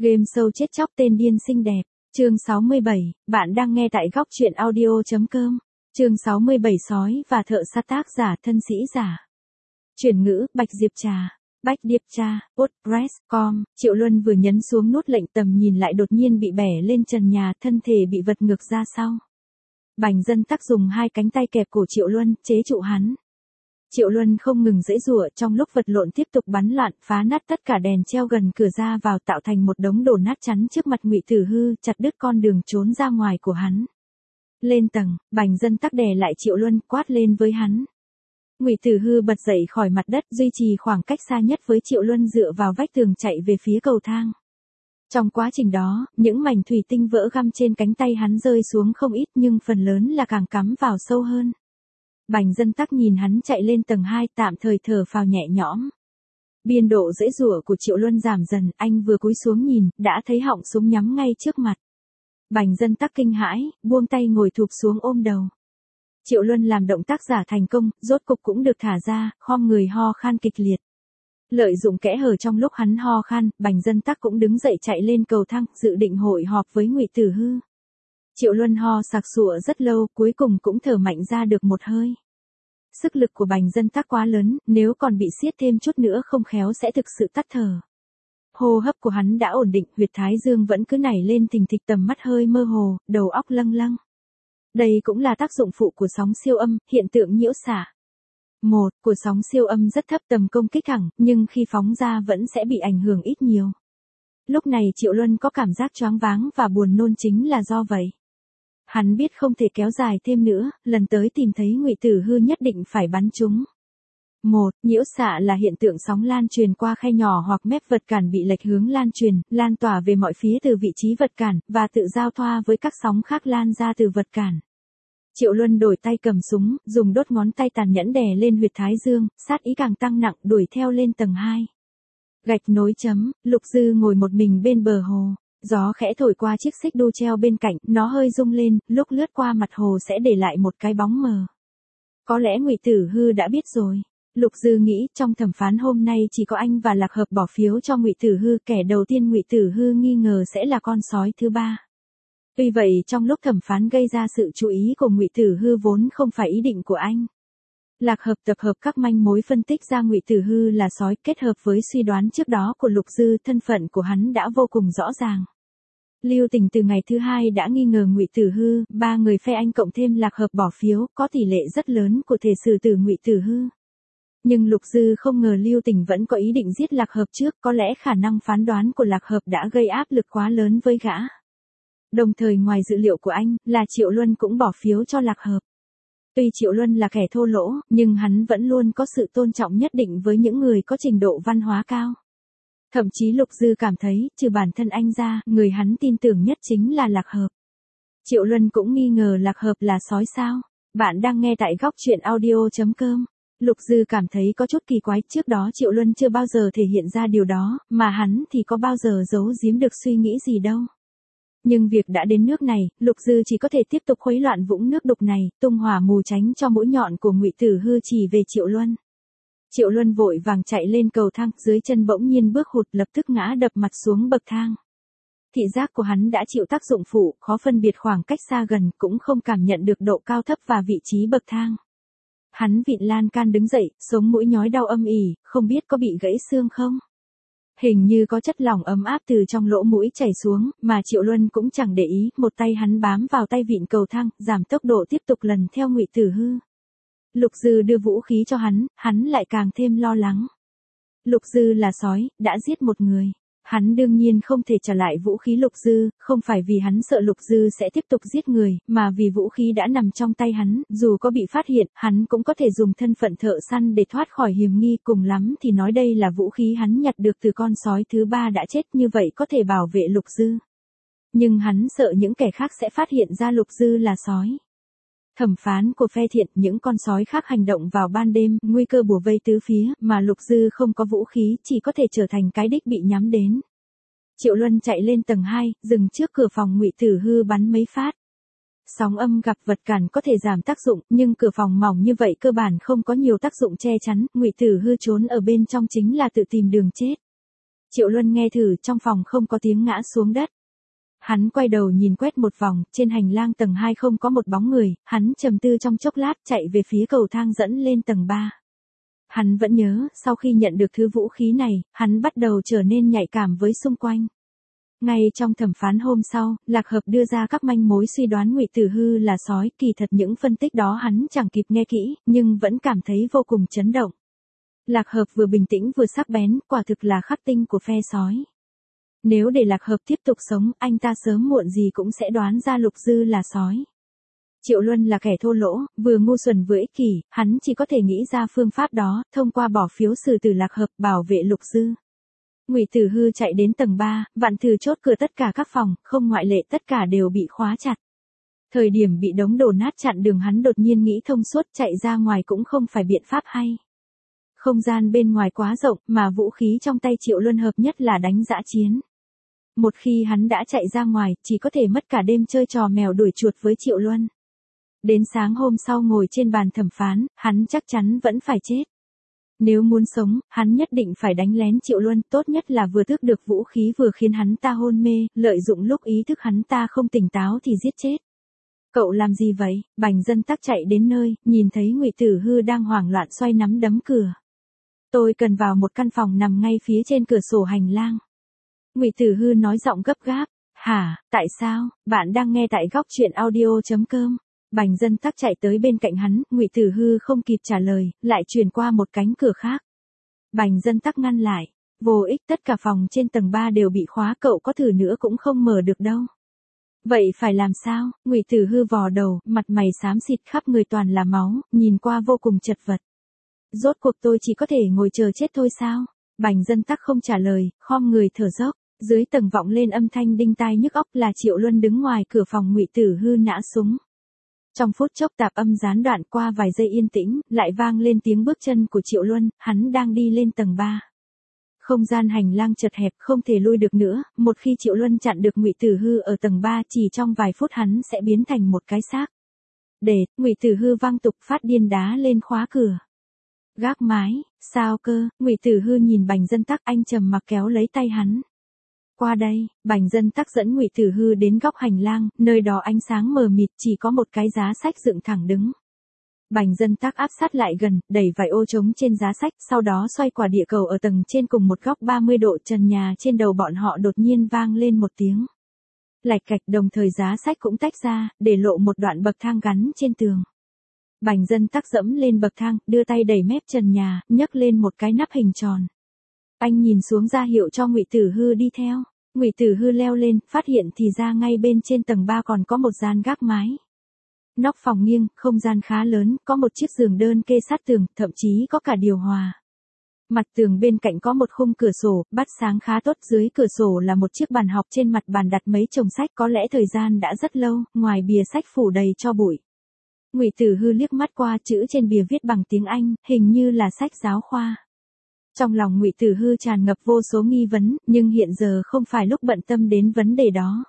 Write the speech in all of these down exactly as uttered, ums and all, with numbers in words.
Game show chết chóc tên điên xinh đẹp. Chương sáu mươi bảy, bạn đang nghe tại góc truyện audio.com. Chương sáu mươi bảy sói và thợ sắt tác giả thân sĩ giả. Chuyển ngữ, Bạch Diệp Trà. Bách Điệp Trà, WordPress chấm com. Triệu Luân vừa nhấn xuống nút lệnh tầm nhìn lại đột nhiên bị bẻ lên trần nhà, thân thể bị vật ngược ra sau. Bành Dân Tắc dùng hai cánh tay kẹp cổ Triệu Luân, chế trụ hắn. Triệu Luân không ngừng giãy giụa, trong lúc vật lộn tiếp tục bắn loạn, phá nát tất cả đèn treo gần cửa ra vào, tạo thành một đống đổ nát chắn trước mặt Ngụy Tử Hư, chặt đứt con đường trốn ra ngoài của hắn. Lên tầng, Bành Dân Tắc đè lại Triệu Luân, quát lên với hắn. Ngụy Tử Hư bật dậy khỏi mặt đất, duy trì khoảng cách xa nhất với Triệu Luân, dựa vào vách tường chạy về phía cầu thang. Trong quá trình đó, những mảnh thủy tinh vỡ găm trên cánh tay hắn rơi xuống không ít, nhưng phần lớn là càng cắm vào sâu hơn. Bành Dân Tắc nhìn hắn chạy lên tầng hai, tạm thời thở phào nhẹ nhõm. Biên độ giãy giụa của Triệu Luân giảm dần, anh vừa cúi xuống nhìn, đã thấy họng súng nhắm ngay trước mặt. Bành Dân Tắc kinh hãi, buông tay ngồi thụp xuống ôm đầu. Triệu Luân làm động tác giả thành công, rốt cục cũng được thả ra, khom người ho khan kịch liệt. Lợi dụng kẽ hở trong lúc hắn ho khan, Bành Dân Tắc cũng đứng dậy chạy lên cầu thang, dự định hội họp với Ngụy Tử Hư. Triệu Luân ho sặc sụa rất lâu, cuối cùng cũng thở mạnh ra được một hơi. Sức lực của Bành Dân Tắc quá lớn, nếu còn bị siết thêm chút nữa không khéo sẽ thực sự tắt thở. Hô hấp của hắn đã ổn định, huyệt thái dương vẫn cứ nảy lên thình thịch, tầm mắt hơi mơ hồ, đầu óc lâng lâng. Đây cũng là tác dụng phụ của sóng siêu âm, hiện tượng nhiễu xạ. Một, của sóng siêu âm rất thấp, tầm công kích thẳng, nhưng khi phóng ra vẫn sẽ bị ảnh hưởng ít nhiều. Lúc này Triệu Luân có cảm giác choáng váng và buồn nôn chính là do vậy. Hắn biết không thể kéo dài thêm nữa, lần tới tìm thấy Ngụy Tử Hư nhất định phải bắn chúng. Một, nhiễu xạ là hiện tượng sóng lan truyền qua khe nhỏ hoặc mép vật cản bị lệch hướng lan truyền, lan tỏa về mọi phía từ vị trí vật cản, và tự giao thoa với các sóng khác lan ra từ vật cản. Triệu Luân đổi tay cầm súng, dùng đốt ngón tay tàn nhẫn đè lên huyệt thái dương, sát ý càng tăng nặng, đuổi theo lên tầng hai. Gạch nối chấm, Lục Dư ngồi một mình bên bờ hồ. Gió khẽ thổi qua chiếc xích đu treo bên cạnh, nó hơi rung lên, lúc lướt qua mặt hồ sẽ để lại một cái bóng mờ. Có lẽ Ngụy Tử Hư đã biết rồi. Lục Dư nghĩ, trong thẩm phán hôm nay chỉ có anh và Lạc Hợp bỏ phiếu cho Ngụy Tử Hư, kẻ đầu tiên Ngụy Tử Hư nghi ngờ sẽ là con sói thứ ba. Tuy vậy, trong lúc thẩm phán gây ra sự chú ý của Ngụy Tử Hư vốn không phải ý định của anh. Lạc Hợp tập hợp các manh mối phân tích ra Ngụy Tử Hư là sói, kết hợp với suy đoán trước đó của Lục Dư, thân phận của hắn đã vô cùng rõ ràng. Lưu Tình từ ngày thứ hai đã nghi ngờ Ngụy Tử Hư, ba người phe anh cộng thêm Lạc Hợp bỏ phiếu, có tỷ lệ rất lớn của thể xử tử Ngụy Tử Hư. Nhưng Lục Dư không ngờ Lưu Tình vẫn có ý định giết Lạc Hợp trước, có lẽ khả năng phán đoán của Lạc Hợp đã gây áp lực quá lớn với gã. Đồng thời ngoài dự liệu của anh, là Triệu Luân cũng bỏ phiếu cho Lạc Hợp. Tuy Triệu Luân là kẻ thô lỗ, nhưng hắn vẫn luôn có sự tôn trọng nhất định với những người có trình độ văn hóa cao. Thậm chí Lục Dư cảm thấy, trừ bản thân anh ra, người hắn tin tưởng nhất chính là Lạc Hợp. Triệu Luân cũng nghi ngờ Lạc Hợp là sói sao? Bạn đang nghe tại góc truyện audio.com. Lục Dư cảm thấy có chút kỳ quái, trước đó Triệu Luân chưa bao giờ thể hiện ra điều đó, mà hắn thì có bao giờ giấu giếm được suy nghĩ gì đâu. Nhưng việc đã đến nước này, Lục Dư chỉ có thể tiếp tục khuấy loạn vũng nước đục này, tung hỏa mù tránh cho mũi nhọn của Ngụy Tử Hư chỉ về Triệu Luân. Triệu Luân vội vàng chạy lên cầu thang, dưới chân bỗng nhiên bước hụt, lập tức ngã đập mặt xuống bậc thang. Thị giác của hắn đã chịu tác dụng phụ, khó phân biệt khoảng cách xa gần, cũng không cảm nhận được độ cao thấp và vị trí bậc thang. Hắn vịn lan can đứng dậy, sống mũi nhói đau âm ỉ, không biết có bị gãy xương không? Hình như có chất lỏng ấm áp từ trong lỗ mũi chảy xuống, mà Triệu Luân cũng chẳng để ý, một tay hắn bám vào tay vịn cầu thang, giảm tốc độ tiếp tục lần theo Ngụy Tử Hư. Lục Dư đưa vũ khí cho hắn, hắn lại càng thêm lo lắng. Lục Dư là sói, đã giết một người. Hắn đương nhiên không thể trả lại vũ khí Lục Dư, không phải vì hắn sợ Lục Dư sẽ tiếp tục giết người, mà vì vũ khí đã nằm trong tay hắn, dù có bị phát hiện, hắn cũng có thể dùng thân phận thợ săn để thoát khỏi hiểm nghi, cùng lắm thì nói đây là vũ khí hắn nhặt được từ con sói thứ ba đã chết, như vậy có thể bảo vệ Lục Dư. Nhưng hắn sợ những kẻ khác sẽ phát hiện ra Lục Dư là sói. Thẩm phán của phe thiện, những con sói khác hành động vào ban đêm, nguy cơ bủa vây tứ phía, mà Lục Dư không có vũ khí, chỉ có thể trở thành cái đích bị nhắm đến. Triệu Luân chạy lên tầng hai, dừng trước cửa phòng Ngụy Tử Hư bắn mấy phát. Sóng âm gặp vật cản có thể giảm tác dụng, nhưng cửa phòng mỏng như vậy cơ bản không có nhiều tác dụng che chắn, Ngụy Tử Hư trốn ở bên trong chính là tự tìm đường chết. Triệu Luân nghe thử, trong phòng không có tiếng ngã xuống đất. Hắn quay đầu nhìn quét một vòng, trên hành lang tầng hai không có một bóng người, hắn trầm tư trong chốc lát chạy về phía cầu thang dẫn lên tầng ba. Hắn vẫn nhớ, sau khi nhận được thứ vũ khí này, hắn bắt đầu trở nên nhạy cảm với xung quanh. Ngay trong thẩm phán hôm sau, Lạc Hợp đưa ra các manh mối suy đoán Ngụy Tử Hư là sói, kỳ thật những phân tích đó hắn chẳng kịp nghe kỹ, nhưng vẫn cảm thấy vô cùng chấn động. Lạc Hợp vừa bình tĩnh vừa sắc bén, quả thực là khắc tinh của phe sói. Nếu để Lạc Hợp tiếp tục sống, anh ta sớm muộn gì cũng sẽ đoán ra Lục Dư là sói. Triệu Luân là kẻ thô lỗ, vừa ngu xuẩn vừa ích kỷ, hắn chỉ có thể nghĩ ra phương pháp đó, thông qua bỏ phiếu xử tử Lạc Hợp, bảo vệ Lục Dư. Ngụy Tử Hư chạy đến tầng ba, vạn thử chốt cửa tất cả các phòng, không ngoại lệ tất cả đều bị khóa chặt. Thời điểm bị đống đổ nát chặn đường hắn đột nhiên nghĩ thông suốt, chạy ra ngoài cũng không phải biện pháp hay. Không gian bên ngoài quá rộng, mà vũ khí trong tay Triệu Luân hợp nhất là đánh dã chiến. Một khi hắn đã chạy ra ngoài, chỉ có thể mất cả đêm chơi trò mèo đuổi chuột với Triệu Luân. Đến sáng hôm sau ngồi trên bàn thẩm phán, hắn chắc chắn vẫn phải chết. Nếu muốn sống, hắn nhất định phải đánh lén Triệu Luân, tốt nhất là vừa tước được vũ khí vừa khiến hắn ta hôn mê, lợi dụng lúc ý thức hắn ta không tỉnh táo thì giết chết. Cậu làm gì vậy? Bành Dân Tắc chạy đến nơi, nhìn thấy Ngụy Tử Hư đang hoảng loạn xoay nắm đấm cửa. Tôi cần vào một căn phòng nằm ngay phía trên cửa sổ hành lang. Ngụy Tử Hư nói giọng gấp gáp. Hả, tại sao? Bạn đang nghe tại góc truyện audio chấm com. Bành Dân Tắc chạy tới bên cạnh hắn, Ngụy Tử Hư không kịp trả lời, lại chuyển qua một cánh cửa khác. Bành Dân Tắc ngăn lại. Vô ích, tất cả phòng trên tầng ba đều bị khóa, cậu có thử nữa cũng không mở được đâu. Vậy phải làm sao? Ngụy Tử Hư vò đầu, mặt mày xám xịt khắp người toàn là máu, nhìn qua vô cùng chật vật. Rốt cuộc tôi chỉ có thể ngồi chờ chết thôi sao? Bành Dân Tắc không trả lời, khom người thở dốc. Dưới tầng vọng lên âm thanh đinh tai nhức óc, là Triệu Luân đứng ngoài cửa phòng. Ngụy Tử Hư nã súng. Trong phút chốc tạp âm gián đoạn, qua vài giây yên tĩnh, lại vang lên tiếng bước chân của Triệu Luân, hắn đang đi lên tầng ba. Không gian hành lang chật hẹp, không thể lui được nữa, một khi Triệu Luân chặn được Ngụy Tử Hư ở tầng ba, chỉ trong vài phút hắn sẽ biến thành một cái xác. Để, Ngụy Tử Hư vang tục phát điên đá lên khóa cửa. Gác mái, sao cơ? Ngụy Tử Hư nhìn Bành Dân Tắc, anh trầm mặc kéo lấy tay hắn. Qua đây, Bành Dân Tắc dẫn Ngụy Tử Hư đến góc hành lang, nơi đó ánh sáng mờ mịt, chỉ có một cái giá sách dựng thẳng đứng. Bành Dân Tắc áp sát lại gần, đẩy vài ô trống trên giá sách, sau đó xoay quả địa cầu ở tầng trên cùng một góc ba mươi độ, trần nhà trên đầu bọn họ đột nhiên vang lên một tiếng lạch cạch, đồng thời giá sách cũng tách ra, để lộ một đoạn bậc thang gắn trên tường. Bành Dân Tắc dẫm lên bậc thang, đưa tay đẩy mép trần nhà, nhấc lên một cái nắp hình tròn. Anh nhìn xuống ra hiệu cho Ngụy Tử Hư đi theo. Ngụy Tử Hư leo lên, phát hiện thì ra ngay bên trên tầng ba còn có một gian gác mái. Nóc phòng nghiêng, không gian khá lớn, có một chiếc giường đơn kê sát tường, thậm chí có cả điều hòa. Mặt tường bên cạnh có một khung cửa sổ, bắt sáng khá tốt, dưới cửa sổ là một chiếc bàn học, trên mặt bàn đặt mấy chồng sách, có lẽ thời gian đã rất lâu, ngoài bìa sách phủ đầy tro bụi. Ngụy Tử Hư liếc mắt qua, chữ trên bìa viết bằng tiếng Anh, hình như là sách giáo khoa. Trong lòng Ngụy Tử Hư tràn ngập vô số nghi vấn, nhưng hiện giờ không phải lúc bận tâm đến vấn đề đó.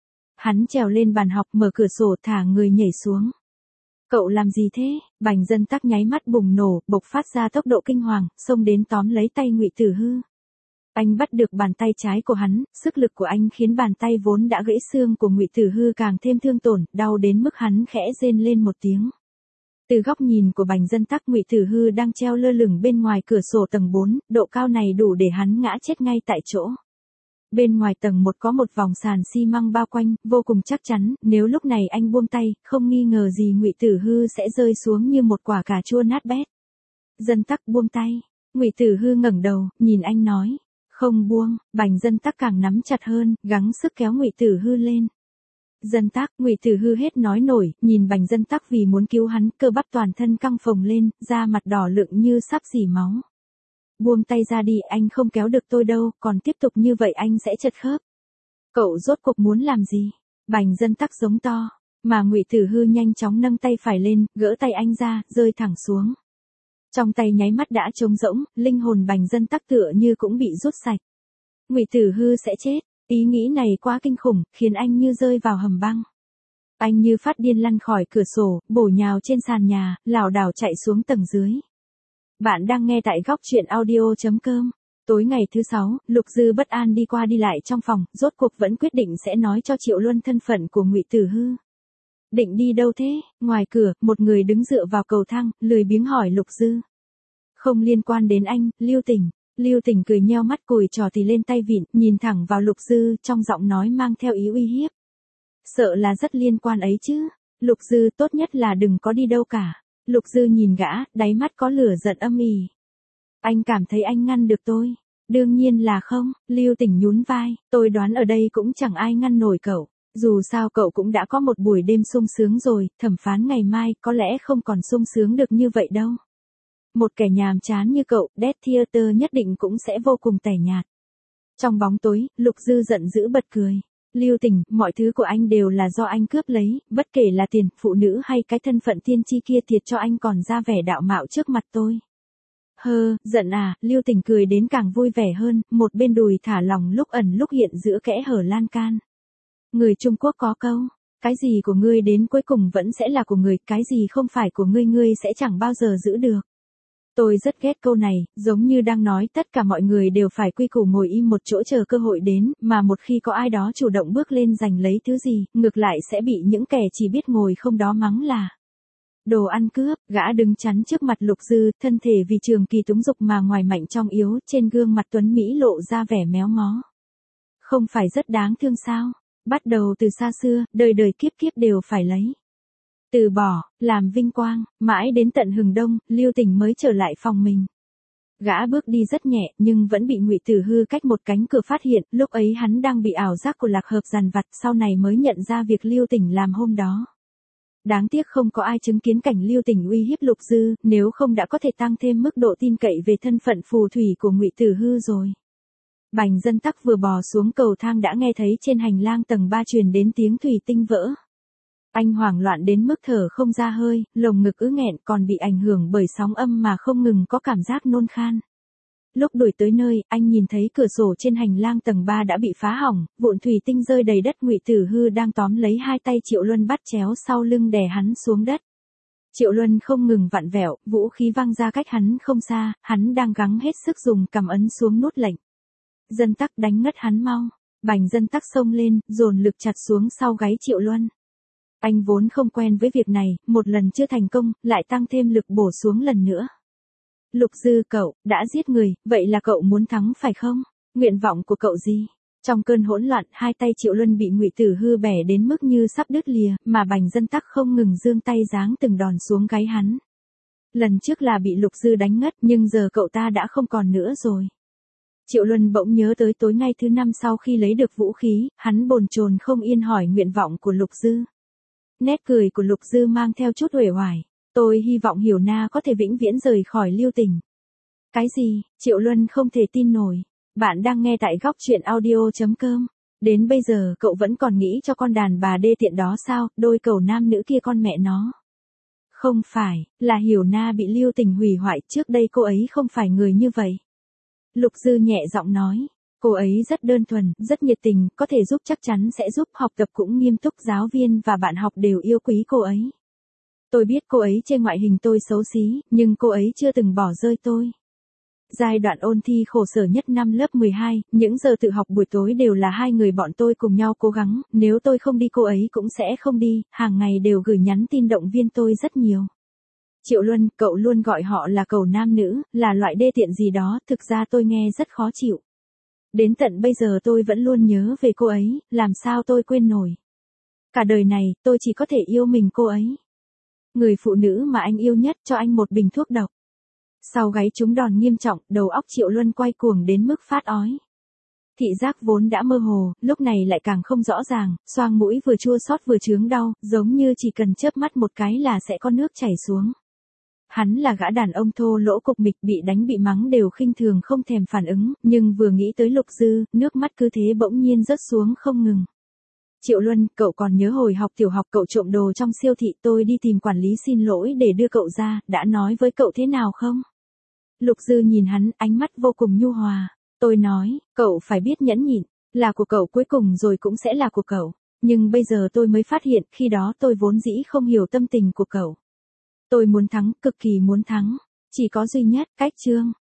Hắn trèo lên bàn học, mở cửa sổ, thả người nhảy xuống. Cậu làm gì thế? Bành Dân Tắc nháy mắt bùng nổ, bộc phát ra tốc độ kinh hoàng, xông đến tóm lấy tay Ngụy Tử Hư. Anh bắt được bàn tay trái của hắn, sức lực của anh khiến bàn tay vốn đã gãy xương của Ngụy Tử Hư càng thêm thương tổn, đau đến mức hắn khẽ rên lên một tiếng. Từ góc nhìn của Bành Dân Tắc, Ngụy Tử Hư đang treo lơ lửng bên ngoài cửa sổ tầng bốn, độ cao này đủ để hắn ngã chết ngay tại chỗ. Bên ngoài tầng một có một vòng sàn xi măng bao quanh, vô cùng chắc chắn, nếu lúc này anh buông tay, không nghi ngờ gì Ngụy Tử Hư sẽ rơi xuống như một quả cà chua nát bét. Dân Tắc buông tay. Ngụy Tử Hư ngẩng đầu, nhìn anh nói. Không buông. Bành Dân Tắc càng nắm chặt hơn, gắng sức kéo Ngụy Tử Hư lên. Dân Tắc, Ngụy Tử Hư hết nói nổi, nhìn Bành Dân Tắc vì muốn cứu hắn, cơ bắp toàn thân căng phồng lên, da mặt đỏ lựng như sắp rỉ máu. Buông tay ra đi, anh không kéo được tôi đâu, còn tiếp tục như vậy anh sẽ chật khớp. Cậu rốt cuộc muốn làm gì? Bành Dân Tắc giống to, mà Ngụy Tử Hư nhanh chóng nâng tay phải lên, gỡ tay anh ra, rơi thẳng xuống. Trong tay nháy mắt đã trống rỗng, linh hồn Bành Dân Tắc tựa như cũng bị rút sạch. Ngụy Tử Hư sẽ chết, ý nghĩ này quá kinh khủng, khiến anh như rơi vào hầm băng. Anh như phát điên lăn khỏi cửa sổ, bổ nhào trên sàn nhà, lảo đảo chạy xuống tầng dưới. Bạn đang nghe tại góc truyện audio chấm com. Tối ngày thứ sáu, Lục Dư bất an đi qua đi lại trong phòng, rốt cuộc vẫn quyết định sẽ nói cho Triệu Luân thân phận của Ngụy Tử Hư. Định đi đâu thế? Ngoài cửa, một người đứng dựa vào cầu thang, lười biếng hỏi Lục Dư. Không liên quan đến anh, Lưu Tỉnh. Lưu Tỉnh cười nheo mắt cùi trò thì lên tay vịn, nhìn thẳng vào Lục Dư, trong giọng nói mang theo ý uy hiếp. Sợ là rất liên quan ấy chứ. Lục Dư, tốt nhất là đừng có đi đâu cả. Lục Dư nhìn gã, đáy mắt có lửa giận âm ỉ. Anh cảm thấy anh ngăn được tôi? Đương nhiên là không. Lưu Tỉnh nhún vai, tôi đoán ở đây cũng chẳng ai ngăn nổi cậu. Dù sao cậu cũng đã có một buổi đêm sung sướng rồi, thẩm phán ngày mai có lẽ không còn sung sướng được như vậy đâu. Một kẻ nhàm chán như cậu, Death Theater nhất định cũng sẽ vô cùng tẻ nhạt. Trong bóng tối, Lục Dư giận dữ bật cười. Lưu Tỉnh, mọi thứ của anh đều là do anh cướp lấy, bất kể là tiền, phụ nữ hay cái thân phận tiên tri kia thiệt cho anh còn ra vẻ đạo mạo trước mặt tôi. Hơ, giận à, Lưu Tỉnh cười đến càng vui vẻ hơn, một bên đùi thả lỏng lúc ẩn lúc hiện giữa kẽ hở lan can. Người Trung Quốc có câu, cái gì của ngươi đến cuối cùng vẫn sẽ là của người, cái gì không phải của ngươi ngươi sẽ chẳng bao giờ giữ được. Tôi rất ghét câu này, giống như đang nói tất cả mọi người đều phải quy củ ngồi im một chỗ chờ cơ hội đến, mà một khi có ai đó chủ động bước lên giành lấy thứ gì, ngược lại sẽ bị những kẻ chỉ biết ngồi không đó mắng là đồ ăn cướp. Gã đứng chắn trước mặt Lục Dư, thân thể vì trường kỳ túng dục mà ngoài mạnh trong yếu, trên gương mặt tuấn Mỹ lộ ra vẻ méo mó. Không phải rất đáng thương sao? Bắt đầu từ xa xưa, đời đời kiếp kiếp đều phải lấy. Từ bỏ, làm vinh quang, mãi đến tận hừng đông, Lưu Tỉnh mới trở lại phòng mình. Gã bước đi rất nhẹ, nhưng vẫn bị Ngụy Tử Hư cách một cánh cửa phát hiện, lúc ấy hắn đang bị ảo giác của lạc hợp dằn vặt, sau này mới nhận ra việc Lưu Tỉnh làm hôm đó. Đáng tiếc không có ai chứng kiến cảnh Lưu Tỉnh uy hiếp Lục Dư, nếu không đã có thể tăng thêm mức độ tin cậy về thân phận phù thủy của Ngụy Tử Hư rồi. Bành Dân Tắc vừa bò xuống cầu thang đã nghe thấy trên hành lang tầng ba truyền đến tiếng thủy tinh vỡ. Anh hoảng loạn đến mức thở không ra hơi, lồng ngực ứ nghẹn còn bị ảnh hưởng bởi sóng âm mà không ngừng có cảm giác nôn khan. Lúc đuổi tới nơi, anh nhìn thấy cửa sổ trên hành lang tầng ba đã bị phá hỏng, vụn thủy tinh rơi đầy đất. Ngụy Tử Hư đang tóm lấy hai tay Triệu Luân bắt chéo sau lưng đè hắn xuống đất. Triệu Luân không ngừng vặn vẹo, vũ khí văng ra cách hắn không xa, hắn đang gắng hết sức dùng cầm ấn xuống nút lệnh. Dân Tắc đánh ngất hắn mau. Bành Dân Tắc xông lên, dồn lực chặt xuống sau gáy Triệu Luân. Anh vốn không quen với việc này, một lần chưa thành công, lại tăng thêm lực bổ xuống lần nữa. Lục Dư, cậu đã giết người, vậy là cậu muốn thắng phải không? Nguyện vọng của cậu gì? Trong cơn hỗn loạn, hai tay Triệu Luân bị Ngụy Tử Hư bẻ đến mức như sắp đứt lìa, mà Bành Dân Tắc không ngừng giương tay giáng từng đòn xuống gáy hắn. Lần trước là bị Lục Dư đánh ngất, nhưng giờ cậu ta đã không còn nữa rồi. Triệu Luân bỗng nhớ tới tối ngày thứ năm sau khi lấy được vũ khí, hắn bồn chồn không yên hỏi nguyện vọng của Lục Dư. Nét cười của Lục Dư mang theo chút uể oải. Tôi hy vọng Hiểu Na có thể vĩnh viễn rời khỏi Lưu Tỉnh. Cái gì? Triệu Luân không thể tin nổi. Bạn đang nghe tại góc truyện audio chấm com. Đến bây giờ cậu vẫn còn nghĩ cho con đàn bà đê tiện đó sao, đôi cầu nam nữ kia con mẹ nó. Không phải, là Hiểu Na bị Lưu Tỉnh hủy hoại, trước đây cô ấy không phải người như vậy. Lục Dư nhẹ giọng nói. Cô ấy rất đơn thuần, rất nhiệt tình, có thể giúp chắc chắn sẽ giúp, học tập cũng nghiêm túc, giáo viên và bạn học đều yêu quý cô ấy. Tôi biết cô ấy chê ngoại hình tôi xấu xí, nhưng cô ấy chưa từng bỏ rơi tôi. Giai đoạn ôn thi khổ sở nhất năm lớp mười hai, những giờ tự học buổi tối đều là hai người bọn tôi cùng nhau cố gắng, nếu tôi không đi cô ấy cũng sẽ không đi, hàng ngày đều gửi nhắn tin động viên tôi rất nhiều. Triệu Luân, cậu luôn gọi họ là cầu nam nữ, là loại đê tiện gì đó, thực ra tôi nghe rất khó chịu. Đến tận bây giờ tôi vẫn luôn nhớ về cô ấy, làm sao tôi quên nổi. Cả đời này, tôi chỉ có thể yêu mình cô ấy. Người phụ nữ mà anh yêu nhất cho anh một bình thuốc độc. Sau gáy trúng đòn nghiêm trọng, đầu óc Triệu Luân quay cuồng đến mức phát ói. Thị giác vốn đã mơ hồ, lúc này lại càng không rõ ràng, xoang mũi vừa chua xót vừa chướng đau, giống như chỉ cần chớp mắt một cái là sẽ có nước chảy xuống. Hắn là gã đàn ông thô lỗ cục mịch, bị đánh bị mắng đều khinh thường không thèm phản ứng, nhưng vừa nghĩ tới Lục Dư, nước mắt cứ thế bỗng nhiên rớt xuống không ngừng. Triệu Luân, cậu còn nhớ hồi học tiểu học cậu trộm đồ trong siêu thị, tôi đi tìm quản lý xin lỗi để đưa cậu ra, đã nói với cậu thế nào không? Lục Dư nhìn hắn, ánh mắt vô cùng nhu hòa. Tôi nói, cậu phải biết nhẫn nhịn, là của cậu cuối cùng rồi cũng sẽ là của cậu. Nhưng bây giờ tôi mới phát hiện, khi đó tôi vốn dĩ không hiểu tâm tình của cậu. Tôi muốn thắng, cực kỳ muốn thắng. Chỉ có duy nhất, cách Trương.